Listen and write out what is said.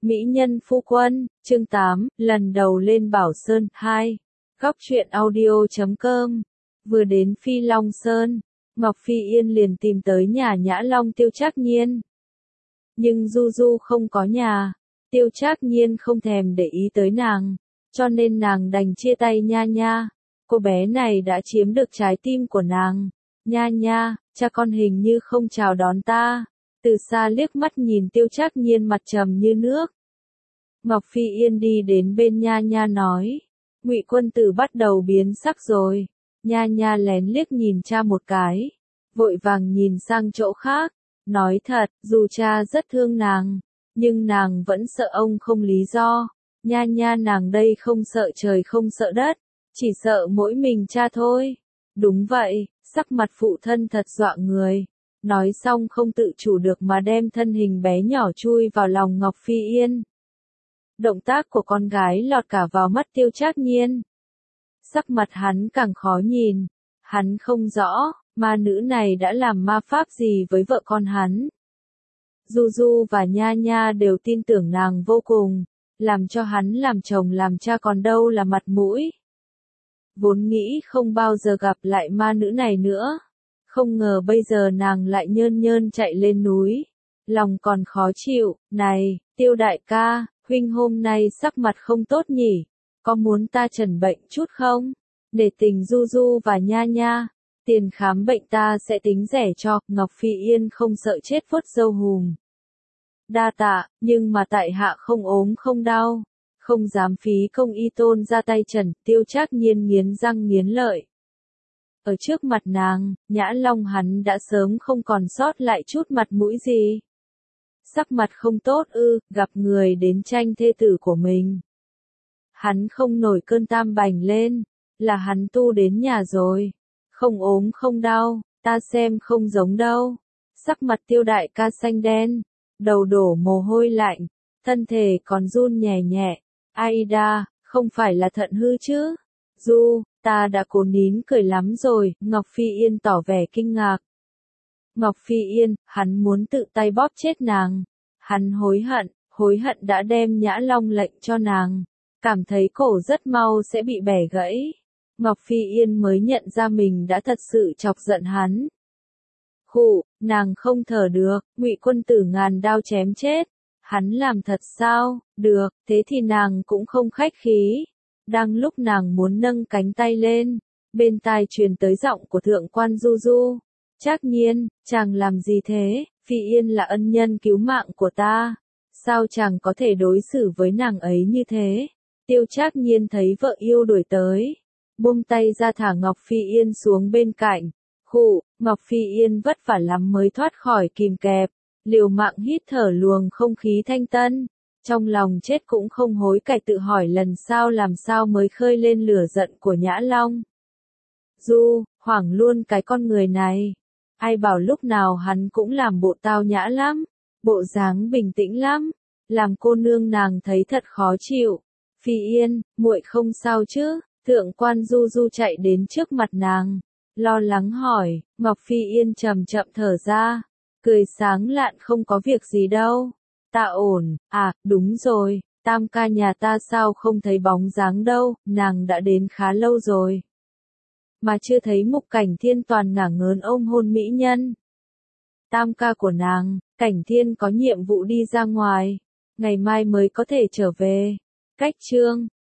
Mỹ nhân phu quân, chương 8, lần đầu lên Bảo Sơn 2. Góc truyện audio.com. Vừa đến Phi Long Sơn, Ngọc Phi Yên liền tìm tới nhà Nhã Long Tiêu Trác Nhiên. Nhưng Du Du không có nhà, Tiêu Trác Nhiên không thèm để ý tới nàng, cho nên nàng đành chia tay Nha Nha. Cô bé này đã chiếm được trái tim của nàng. Nha Nha, cha con hình như không chào đón ta. Từ xa liếc mắt nhìn Tiêu Trác Nhiên mặt trầm như nước. Ngọc Phi Yên đi đến bên Nha Nha nói, Ngụy Quân Tử bắt đầu biến sắc rồi. Nha Nha lén liếc nhìn cha một cái, vội vàng nhìn sang chỗ khác, nói thật, dù cha rất thương nàng, nhưng nàng vẫn sợ ông không lý do. Nha Nha nàng đây không sợ trời không sợ đất, chỉ sợ mỗi mình cha thôi. Đúng vậy, sắc mặt phụ thân thật dọa người. Nói xong không tự chủ được mà đem thân hình bé nhỏ chui vào lòng Ngọc Phi Yên. Động tác của con gái lọt cả vào mắt Tiêu Trác Nhiên. Sắc mặt hắn càng khó nhìn. Hắn không rõ, ma nữ này đã làm ma pháp gì với vợ con hắn. Du Du và Nha Nha đều tin tưởng nàng vô cùng, làm cho hắn làm chồng làm cha còn đâu là mặt mũi. Vốn nghĩ không bao giờ gặp lại ma nữ này nữa. Không ngờ bây giờ nàng lại nhơn nhơn chạy lên núi. Lòng còn khó chịu, này, Tiêu đại ca, huynh hôm nay sắc mặt không tốt nhỉ, có muốn ta trần bệnh chút không? Để tình Du Du và Nha Nha, tiền khám bệnh ta sẽ tính rẻ cho. Ngọc Phi Yên không sợ chết vuốt râu hùm. Đa tạ, nhưng mà tại hạ không ốm không đau, không dám phí công y tôn ra tay trần. Tiêu Trác Nhiên nghiến răng nghiến lợi. Ở trước mặt nàng, Nhã Long hắn đã sớm không còn sót lại chút mặt mũi gì. Sắc mặt không tốt ư, gặp người đến tranh thê tử của mình. Hắn không nổi cơn tam bành lên, là hắn tu đến nhà rồi. Không ốm không đau, ta xem không giống đâu. Sắc mặt Tiêu đại ca xanh đen, đầu đổ mồ hôi lạnh, thân thể còn run nhẹ nhẹ. Aida, không phải là thận hư chứ? Du, ta đã cố nín cười lắm rồi. Ngọc Phi Yên tỏ vẻ kinh ngạc. Ngọc Phi Yên, hắn muốn tự tay bóp chết nàng. Hắn hối hận đã đem Nhã Long lệnh cho nàng. Cảm thấy cổ rất mau sẽ bị bẻ gãy. Ngọc Phi Yên mới nhận ra mình đã thật sự chọc giận hắn. Khụ, nàng không thở được, Ngụy Quân Tử ngàn đao chém chết. Hắn làm thật sao? Được, thế thì nàng cũng không khách khí. Đang lúc nàng muốn nâng cánh tay lên, bên tai truyền tới giọng của thượng quan Du Du. Trác Nhiên, chàng làm gì thế? Phi Yên là ân nhân cứu mạng của ta. Sao chàng có thể đối xử với nàng ấy như thế? Tiêu Trác Nhiên thấy vợ yêu đuổi tới, buông tay ra thả Ngọc Phi Yên xuống bên cạnh. Khụ, Ngọc Phi Yên vất vả lắm mới thoát khỏi kìm kẹp, liều mạng hít thở luồng không khí thanh tân. Trong lòng chết cũng không hối cải tự hỏi lần sau làm sao mới khơi lên lửa giận của Nhã Long. Du, hoảng luôn cái con người này. Ai bảo lúc nào hắn cũng làm bộ tao nhã lắm, bộ dáng bình tĩnh lắm, làm cô nương nàng thấy thật khó chịu. Phi Yên, muội không sao chứ? Thượng quan Du Du chạy đến trước mặt nàng, lo lắng hỏi. Ngọc Phi Yên chậm chậm thở ra, cười sáng lạn, không có việc gì đâu. Ta ổn. À, đúng rồi, tam ca nhà ta sao không thấy bóng dáng đâu, nàng đã đến khá lâu rồi. Mà chưa thấy Mục Cảnh Thiên toàn ngả ngớn ôm hôn mỹ nhân. Tam ca của nàng, Cảnh Thiên có nhiệm vụ đi ra ngoài, ngày mai mới có thể trở về. Cách chương